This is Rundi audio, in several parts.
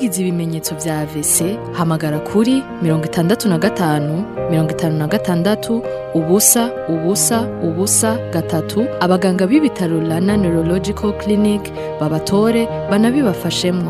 Wumvise ibimenyetso vya AVC hamagara kuri 65 56 ubusa gatatu abaganga b'ibitaro Rana Neurological Clinic babatore banabibafashemwo.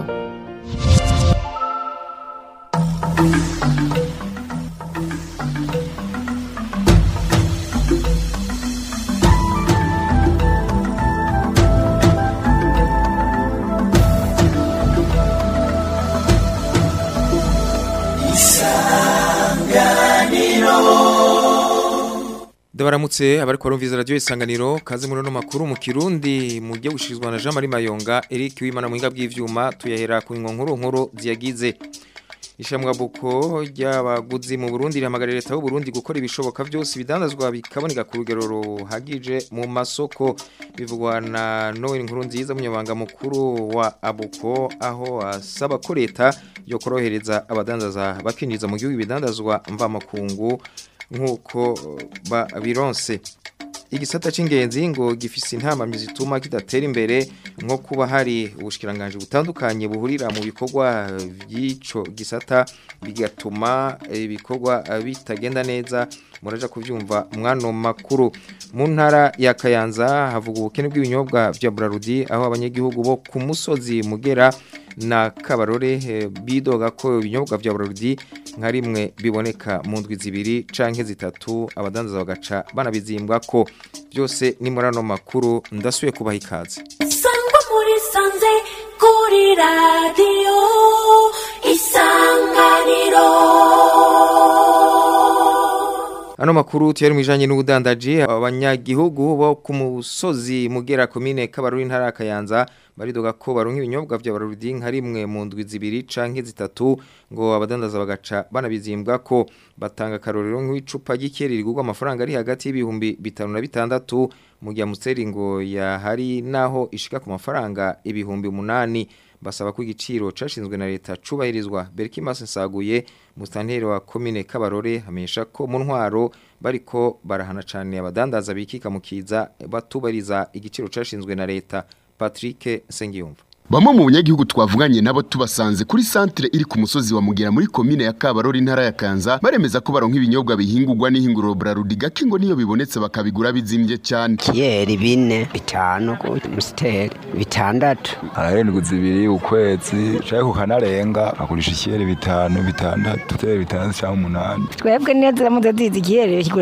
Dabaramutse abari kwa rumviza radio Isanganiro kaze muri no makuru mu Kirundi mu giye gushirizwa na Jean Marie Mayonga Eric Wimana mu ngabwi y'ivyuma tuyahera ku nkuru ziyagize ishamwa buko ry'abaguzi mu Burundi rihamagarira leta y'u Burundi gukora ibishoboka byose bidandazwa bikaboneka ku rugero ruhagije mu masoko bivugwa na Noel Nkurunziza munyabanga mukuru wa Abuko aho asaba ko leta yo korohereza abadandaza bakinjiza mu gihugu ibidandazwa mva makungu nkuko bironse igisata c'ingenzi ngo gifise intamamye zituma kidatera imbere nko kuba hari ubushikiranganje butandukanye buhurira mu bikorwa by'ico gisata bigatuma ibikorwa bitagenda neza muraja kuvyumva mwano makuru mu ntara ya Kayanza havuga ubukene bw'ibinyobwa vya Brarudi aho abanyagihugu bo ku musozi Mugera na Kabarore bidoga ko ibinyobwa vya Brarudi nka rimwe biboneka mu ndwi zibiri canke zitatu abadandaza bagaca banabizimbwa ko byose ni murano makuru ndasuye kubaha ikaze Sangwa muri sanze kuri radio Isanganiro. Ano makuru tiyari mwijanye n'ubudandaji abanyagihugu bo ku musozi Mugera komine Kabaruri ntara ya Kayanza baridoga ko baronka ibinyobwa vya Brarudi nka rimwe mu ndwi zibiri canke zitatu ngo abadandaza bagaca banabizimbwa ko batanga karorero nk'icupa ry'ikeri rigurwa amafaranga ari hagati y'ibihumbi 5 na 6 mu gihe Museri ngo yahari naho ishika ku mafaranga ibihumbi 8 basaba ko igiciro cashinzwe na leta cubahirizwa Berkimas Nsaguye mustanteri wa komine Kabarore hamenyesha ko mu ntwaro bariko barahana cyane abadandaza bikika mukiza batubariza igiciro cashinzwe na leta Patrick Sengiyumva. Bamwe mu banyagihugu twavuganye nabo tubasanze kuri centre iri ku musozi wa Mugera muri komine ya Kabarori ntara ya Kanza baremeza ko baronka ibinyobwa bihingurwa n'ihinguriro Brarudi gakingo niyo bibonetse bakabigura bizimbye cyane. Yeri 4 5 ku musteri 6 ararindwi zibiri ukwezi cyako kanarenga akurisha ikiyeri 5 6 5 cyangwa 8 twebwe neza mudazizi ikiyeri kigura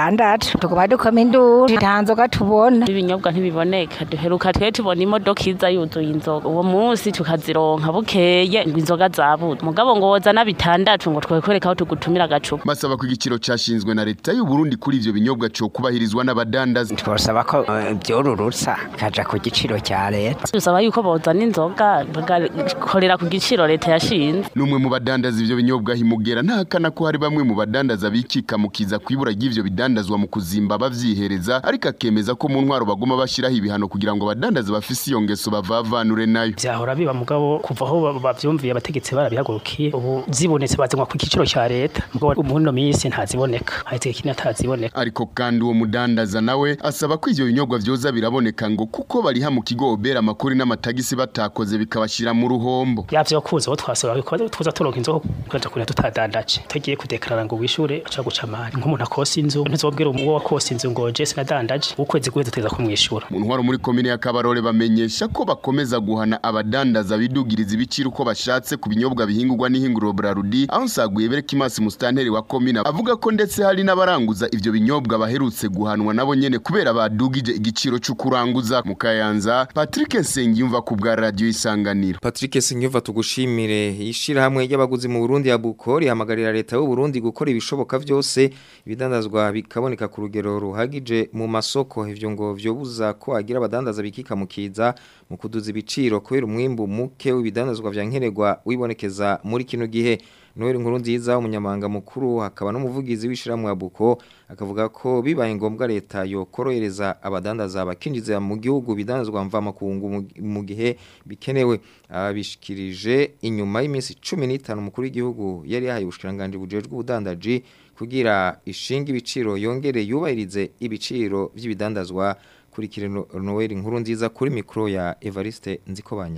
6 tukaba dukoma induru tanzo gatubona ibinyobwa ntibiboneka duheruka twe tubona imodoka iza yuzuye inzoga uwo munsi tukazironka bukeye ngo inzoga zabuze mugabo ngo woza na 6 ngo twekwereka aho tugutumira gacupa basaba ko igiciro cyashinzwe na leta y'u Burundi kuri ivyo binyobwa cyo kubahirizwa n'abadandaza twasaba ko byorurutsa kaja ku giciro cya leta dusaba yuko boza n'inzoga bagakorera ku giciro leta yashinze numwe mu badandaza ivyo binyobwa himugera ntahakana ko hari bamwe mu badandaza bikika mukiza kwibura y'ivyo bidandazwa mu kuzimba bavyihereza ariko akemeza ko mu ntwaro bagoma bashiraho ibihano kugira ngo abadandaza bafise iyo ngeso bavavanure nayo byahora biba mugabo kuva aho bavyumviye abategetsi barabihagurukiye ubu zibonetse bazengwa ku kiciro cya leta mugabo umuno minsi ntaziboneka ahetse kina taziboneka ariko kandi uwo mudandaza nawe asaba ko ivyo binyobwa vyoza biraboneka ngo kuko bari ha mu kigo obera amakuru n'amatagisi batakoze bikabashira mu ruhombo yavyo kuza aho twasaba ko tuza turonka inzo kuja kuri tutadandaje tagiye kudekarara ngo wishure aca guca amani nk'umuntu akosa inzu ntizobwira uwo wakosa inzu ngo je sinadandaje ukwezi guheze tuteza kumwishura mu ntwaro muri komine ya Kabarore bamenyesha ko bakomeza guhana abadandaza bidugiriza ibiciro uko bashatse ku binyobwa bihingurwa n'ihinguriro Brarudi aho Nsaguye Berkimas mustanteri wa komine avuga ko ndetse hari n'abaranguza ivyo binyobwa baherutse guhanwa nabo nyene kubera badugije igiciro cyo kuranguza mu Kayanza. Patrick Nsengiyumva ku bwa radio Isanganiro. Patrick Nsengiyumva tugushimire ishira hamwe y'abaguzi mu Burundi ya Bukori hamagarira leta y'u Burundi gukora ibishoboka byose ibidandazwa bikaboneka ku rugero ruhagije mu masoko ivyo ngo vyobuza ko agira abadandaza bikika mukiza mu kuduza ibiciro kubera umwimbu muke w'ibidandazwa vya nkenerwa wibonekeza muri kino gihe. Noel Nkurunziza umunyamanga mukuru hakaba n'umuvugizi w'ishiramwe Buko akavuga ko bibaye ngombwa leta yo korohereza abadandaza bakinjiza mu gihugu bidandazwa mva makungu mu gihe bikenewe abishikirije inyuma y'iminsi 15 umukuru w'igihugu yari yahaye ubushikiranganje bujejwe ubudandaji kugira ishinga ibiciro yongere yubahirize ibiciro by'ibidandazwa kuri Noel Nkurunziza kuri mikro ya Evariste Nzikobanyanga.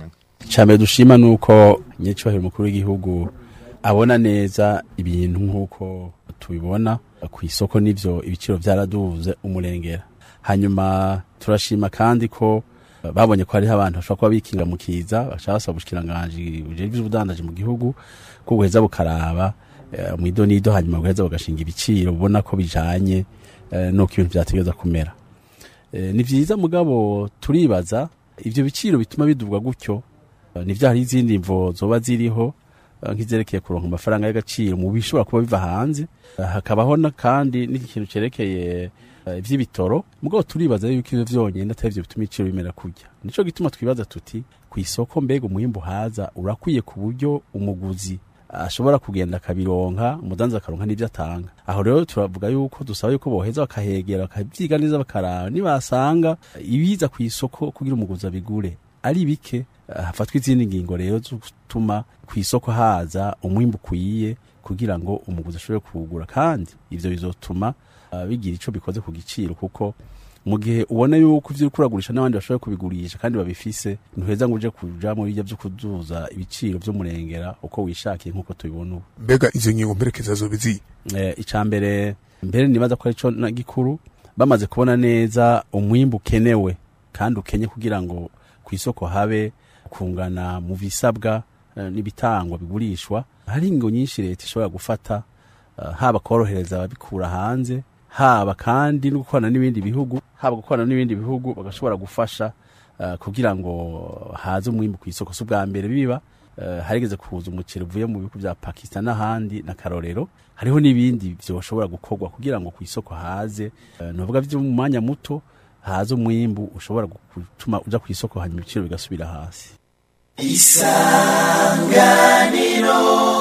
Icambere dushima nuko nyecubahiro umukuru w'igihugu abona neza ibintu nk'uko tubibona ku isoko n'ivyo ibiciro vyaraduze umurengera. Hanyuma turashima kandi ko babonye ko hariho abantu bashobora kuba bikinga mu kiza bashaka basaba ubushikiranganje bujejwe ubudandaji mu gihugu ko buheza bukaraba mu idonido hanyuma buheza bagashinga ibiciro ubona ko bijanye nuko ibintu vyategeza kumera. Ni vyiza mugabo turibaza ivyo biciro bituma bidubwa gutyo nivyo hari izindi mvo zoba ziriho nkizerekeye kuronka amafaranga y'agaciro mu bishobora kuba biva hanze hakabaho kandi n'ikintu cerekeye ivy'ibitoro mugabo turibaza yuko ivyo vyonyene atari vyo bituma ibiciro bimera kurya. Nico gituma twibaza tuti ku isoko mbega umwimbu haza urakwiye ku buryo umuguzi ashobora kugenda akabironka umudanza akaronka n'ivyo atanga. Aho rero turavuga yuko dusaba yuko boheza bakahegera bakavyiga neza bakaraba nibasanga ibiza ku isoko kugira umuguzi abigure ari bike hafatwa izindi ngingo rero zo gutuma ku isoko haza umwimbu ukwiye kugira ngo umuguzi ashobore kuwugura kandi ivyo bizotuma bigira ico bikoze ku giciro kuko mu gihe ubona yuko ivyo kuragurisha n'abandi bashobora kubigurisha kandi babifise ntuheza ngo uje kuja mu bijya byo kuduza ibiciro byo murengera uko wishakiye nkuko tubibona. Mbega izo ngingo mperekeza zo bizi icambere mbere nibaza ko arico na gikuru bamaze kubona neza umwimbu kenewe kandi ukenye kugira ngo ku isoko habe kungana mu bisabwa n'ibitangwa bigurishwa. Hari ingo nyinshi leta ishobora gufata haba korohereza ababikura hanze haba kandi no gukorana n'ibindi bihugu bagashobora gufasha kugira ngo haze umwimbu ku isoko subwa mbere biba harigeze kuza umuceri uvuye mu bihugu bya Pakistan n'ahandi na karorero hariho n'ibindi byoshobora gukorwa kugira ngo ku isoko haze novuga byo mu mwanya muto haze umwimbu ushobora gutuma uja ku isoko hanyuma ibiciro bigasubira hasi. Isanganiro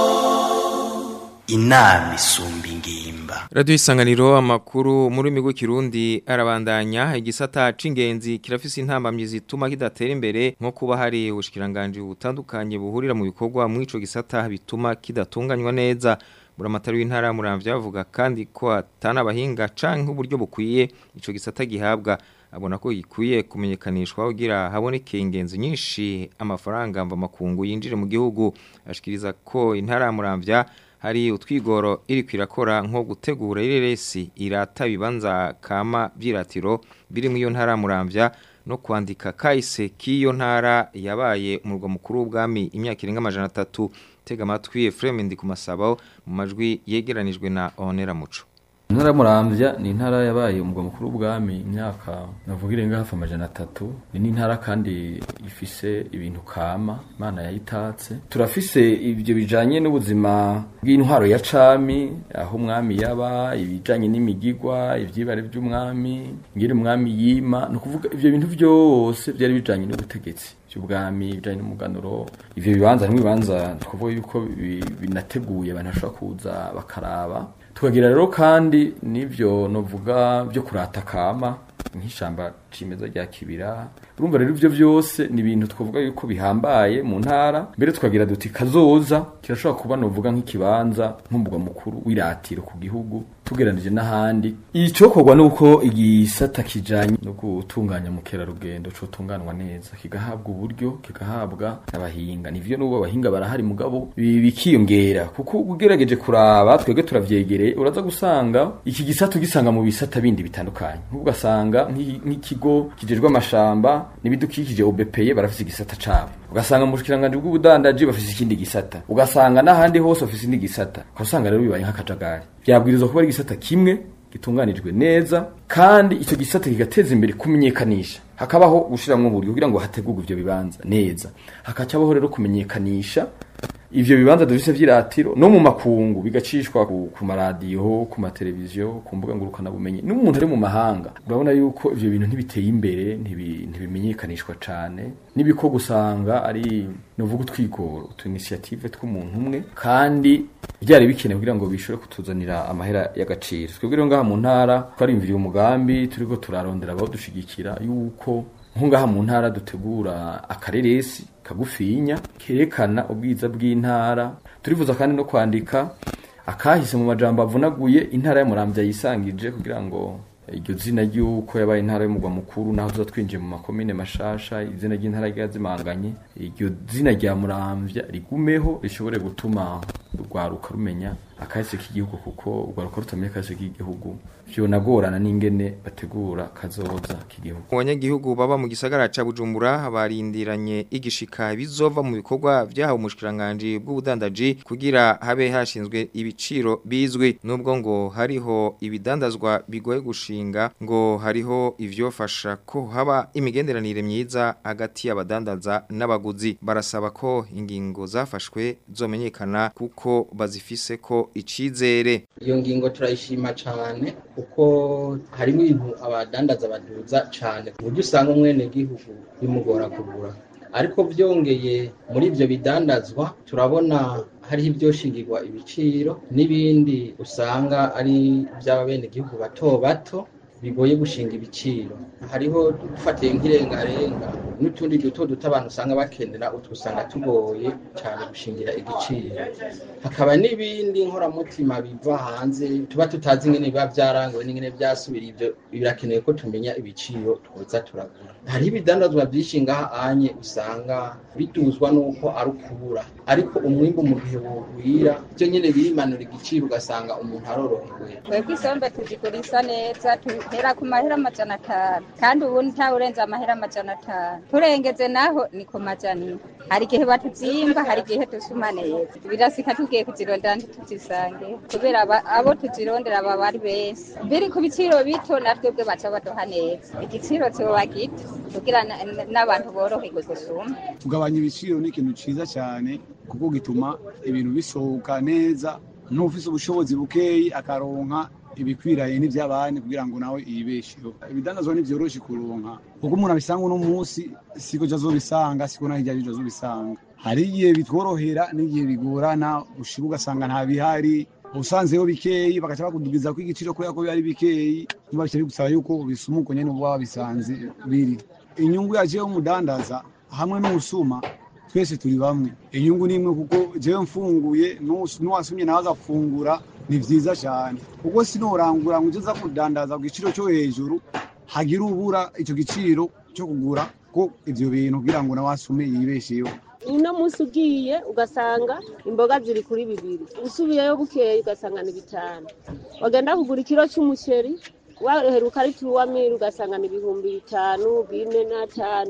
inama isumba ingimba. Radio Isanganiro amakuru muri migo kirundi arabandanya igisata c'ingenzi kirafise intambamye zituma kidatera imbere nko kuba hari ubushikiranganje butandukanye buhurira mu bikorwa mu ico gisata bituma kidatunganywa neza. Buramatari w'intara Muramvya avuga kandi ko atana bahinga canke uburyo bukwiye ico gisata gihabwa abona ko gikwiye kumenyekanishwa kugira haboneke ingenzi nyinshi amafaranga mva makungu yinjire mu gihugu. Ashikiriza ko intara Muramvya hari utwigoro iri kwirakora nko gutegura ireresi irata bibanza kama byiratiro biri mu iyo ntara Muramvya no kwandika kahise k'iyo ntara yabaye umurwa mukuru w'ubwami imyaka irenga 300. Tega amatwi Ephraim Ndikumasabo mu majwi yegeranijwe na Onera Muco. Intara Muramvya ni intara yabaye umugwa mukuru w'ubwami imyaka navuga irenga hafi 300. Ni intara kandi ifise ibintu kama Imana yayitatse. Turafise ibyo bijanye n'ubuzima bw'intwaro ya cami aho umwami yaba ibijanye n'imigigwa ivyibare by'umwami ngire umwami yima no kuvuga ivyo bintu byose byari bijanye n'ubutegetsi cy'ubwami bijanye n'umuganuro. Ivyo bibanza nimwe bibanza twavuga yuko binateguye abantu bashobora kuza bakaraba. Tukagira rero kandi nivyo novuga byo kurata kama nk'ishamba cimeza rya Kibira. Urumva rero ivyo byose ni ibintu twavuga yuko bihambaye mu ntara. Mbere tukagira duti kazoza kirashobora kuba novuga nk'ikibanza nk'umugwa mukuru w'iratiro ku gihugu tugeranije n'ahandi. Icokorwa nuko igisata kijanye no gutunganya mukerarugendo cyo tunganwa neza kigahabwa uburyo kigahabwa abahinga. Nivyo n'ubo abahinga barahari mugabo bikiyongera kuko ugerageje kuraba twege turavyegereye uraza gusanga iki gisata gisanga mu bisata bindi bitandukanye. Ugasanga nk'ikigo kijejwe amashamba nibidukikije OBPE barafise igisata cabo. Ugasanga mu bushikiranganje bw'ubudandaji bafise ikindi gisata. Ugasanga n'ahandi hose bafise indi gisata. Ukasanga rero bibaye nk'akajagari. Byabwirizwa kuba ari igisata kimwe gitunganijwe neza kandi icyo gisata kigateza imbere kumenyekanisha. Hakabaho gushiramwe uburyo kugira ngo hategurwe ivyo bibanza neza. Hakacabaho rero kumenyekanisha ivyo bibanza dufise vy'iratiro no mu makungu bigacishwa ku maradiyo ku mateleviziyo ku mbuga ngurukana bumenyi n'umuntu ari mu mahanga. Urabona yuko ivyo bintu ntibiteye imbere ntibimenyekanishwa cane nibiko gusanga ari novuga twikoro tu initiative tw'umuntu umwe kandi byari bikenewe kugira ngo bishobore kutuzanira amahera y'agaciro. Twebwe rero ngaha mu ntara twarimviriye umugambi turiko turarondera abo dushigikira yuko nkungaha mu ntara dutegura akareresi kagufinya kerekana ubwiza bw'intara. Turifuza kandi no kwandika akahise mu majambo avunaguye intara ya Muramvya yisangije kugira ngo iryo zina ry'uko yabaye intara y'umugwa mukuru naho tuza twinjiye mu makomine mashasha izina ry'intara ryazimanganye iryo zina rya Muramvya rigumeho rishobore gutuma urwaruka rumenya akahise k'igihugu kuko urwaruka rutamenya akahise k'igihugu vyonagorana n'ingene bategura kazoza k'igihugu. Abanyagihugu baba mu gisagara ca Bujumbura barindiranye igishika bizova mu bikorwa vyahawe umushikiranganje bw'ubudandaji kugira habe hashinzwe ibiciro bizwi nubwo ngo hariho ibidandazwa bigoye gushinga ngo hariho ivyofasha ko haba imigenderanire myiza hagati y'abadandaza n'abaguzi barasaba ko ingingo zafashwe zomenyekana kuko bazifise ko icizere. Iyo ngingo turayishima cyane kuko harimo ibintu abadandaza baduza cyane ku buryo usanga umwene gihugu bimugora kugura ariko byongeye muri ibyo bidandazwa turabona hariho ibyoshingirwa ibiciro n'ibindi usanga ari by'abene gihugu bato bato bigoye gushinga ibiciro hariho dufatiye nk'irengarenga n'utundi duto abantu usanga bakenera utwusanga tugoye cyane gushingira igiciro hakaba n'ibindi nkoramutima biva hanze tuba tutazi ingene biba byaranguwe n'ingene byasubira ibyo birakeneye ko tumenya ibiciro twoza turagura hari ibidandazwa byinshi ngaha anye usanga bituzwa nuko ari ukubura ariko umwimbu mu gihe wogwira byo nyene birimanura igiciro ugasanga umuntu arorohewe. Twebwe isombe tuzigurisa neza tuhera ku mahera 500 kandi ubu nta urenza amahera 500 turengeze naho ni ku majani hari gihe batuzimba hari gihe dusuma neza birasika tugiye kuzirondera ntituzisange kubera abo tuzirondera baba ari benshi biri ku biciro bito natwebwe baca baduha neza igiciro cyo bagita kugira n'abantu boroherwe gusuma kugabanya ibiciro ni ikintu ciza cyane kuko gituma ibintu bisohoka neza n'ufise ubushobozi bukeyi akaronka ibikwiraye n'ivy'abandi kugira ngo nawe ibesheho ibidandazwa n'ivyoroshe kuronka kuko umuntu abisanga no munsi siko jazobisanga siko na hirya jazobisanga hari igihe bitworohera n'igihe bigorana ushibuga sanga nta bihari usanzeyo bikeyi bagaca bakudugiza ko igiciro ko yako bari bikeyi niba bishye gusaba yuko bisumuko nyene ubwa bisanze biri inyungu yaje umudandaza hamwe n'usuma twese turi bamwe inyungu nimwe kuko jewe mfunguye n'uwasumye nawe agafungura ni vyiza cyane kuko sinorangura ngo uza kudandaza ku giciro cyo hejuru hagira ubura ico giciro cyo kugura ko ivyo bintu kugira ngo nawasume yibesheyo. Uno musi ugiye ugasanga imboga ziri kuri 2 usubiyeyo bukeye ugasanga ni 5 wagenda kugura ikiro cy'umuceri waheruka ari tuwamira ugasanga ni 5,000 4 na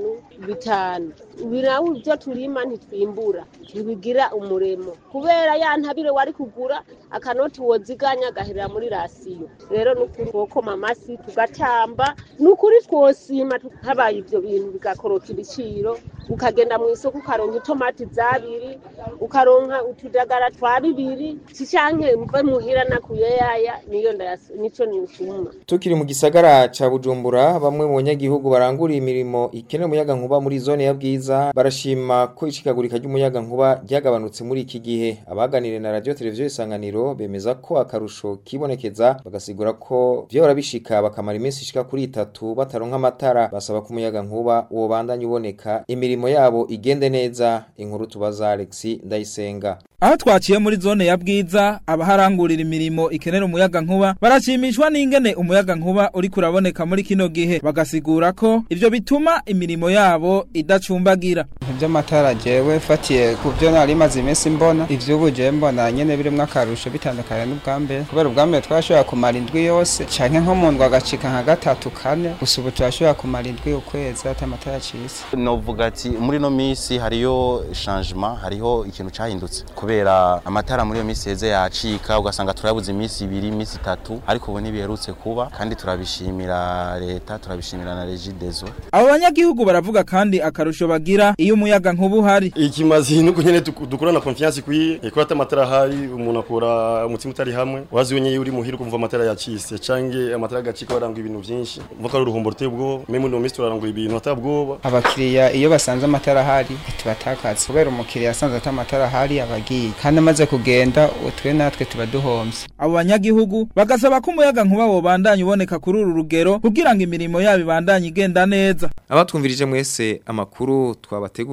5 birawo byo turima ntitwimbura ntibigira umuremo kubera ya ntabire wari kugura akanoti woziganya gahera muri rasiyo rero nukuri koko mamasi tugatamba nukuri twosima habaye ibyo bintu bigakoroka ibiciro ukagenda mu isoko ukaronka itomati zabiri ukaronka utudagara twa 2 cyanke mve muhira nakuye yaya niyo nico nisuma. Tukiri mu gisagara ca Bujumbura bamwe mu banyagihugu barangura imirimo ikene muyaga nkuba muri zone ya Bwiza barashima ko ishikagurika ry'umuyaga nkuba ryagabanutse muri iki gihe abaganire na radio televiziyo Isanganiro bemeza ko akarusho kibonekeza bagasigura ko vyora bishika bakamara iminsi ishika kuri 3 bataronka amatara basaba ko umuyaga nkuba wo bandanye uboneka imirimo yabo igende neza inkuru tubaza Alexi Ndayisenga. Aho twaciye muri zone ya Bwiza abaharangurira imirimo ikenera umuyaga nkuba barashimishwa n'ingene umuyaga nkuba uri kuraboneka muri kino gihe bagasigura ko ivyo bituma imirimo yabo idacumbagira. Ivyo matara jewe fatiye ku byo nari maze iminsi mbona ivy'ubuje mbona nyene birimwe akarusho bitandukanye n'ubwambere kubera ubwambere twashobora kumara indwi yose canke nko mu ndwa gacika nka 3-4 gusa ubu twashobora kumara indwi ukwezi ata matara cise. Novuga ati muri no misi hariyo changement hariho ikintu cahindutse kubera amatara muri yo misi heze yacika ugasanga turabuze imisi 2 imisi 3 ariko ubu nibiherutse kuba kandi turabishimira leta turabishimira na Regideso. Abo banyagihugu baravuga kandi akarusho bagira iyo umuyaga nkuba uhari. Ikimazi nuko nyene dukorana confiance kwiye ko ata matara hari umuntu akora umutima utari hamwe wazi wenye uri muhira kumva amatara yacise cange amatara gacika barangwa ibintu byinshi vuka uruhombo rutebwo meme no misi turarangwa ibintu atabwoba. Abakiriya iyo basanze amatara hari tubatakatse kubera umukiriya asanze atamatara hari abagiye kandi amaze kugenda utwe natwe tubaduhombye. Abo banyagihugu bagasaba ko umuyaga nkuba wo bandanye uboneka kuri uru rugero kugira ngo imirimo yabo ibandanye igenda neza. Abatwumvirije mwese amakuru twabateguriye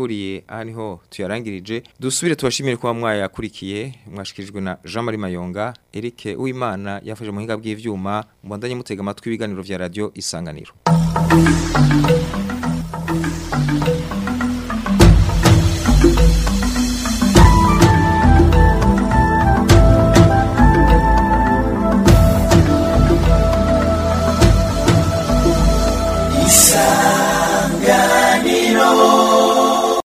twabateguriye aha niho tuyarangirije dusubire tubashimire kuba mwayakurikiye mwashikirijwe na Jean Marie Mayonga Eric Uwimana yafashe mu hinga bw'ivyuma mbandanye mutega amatwi ibiganiro vya radio Isanganiro.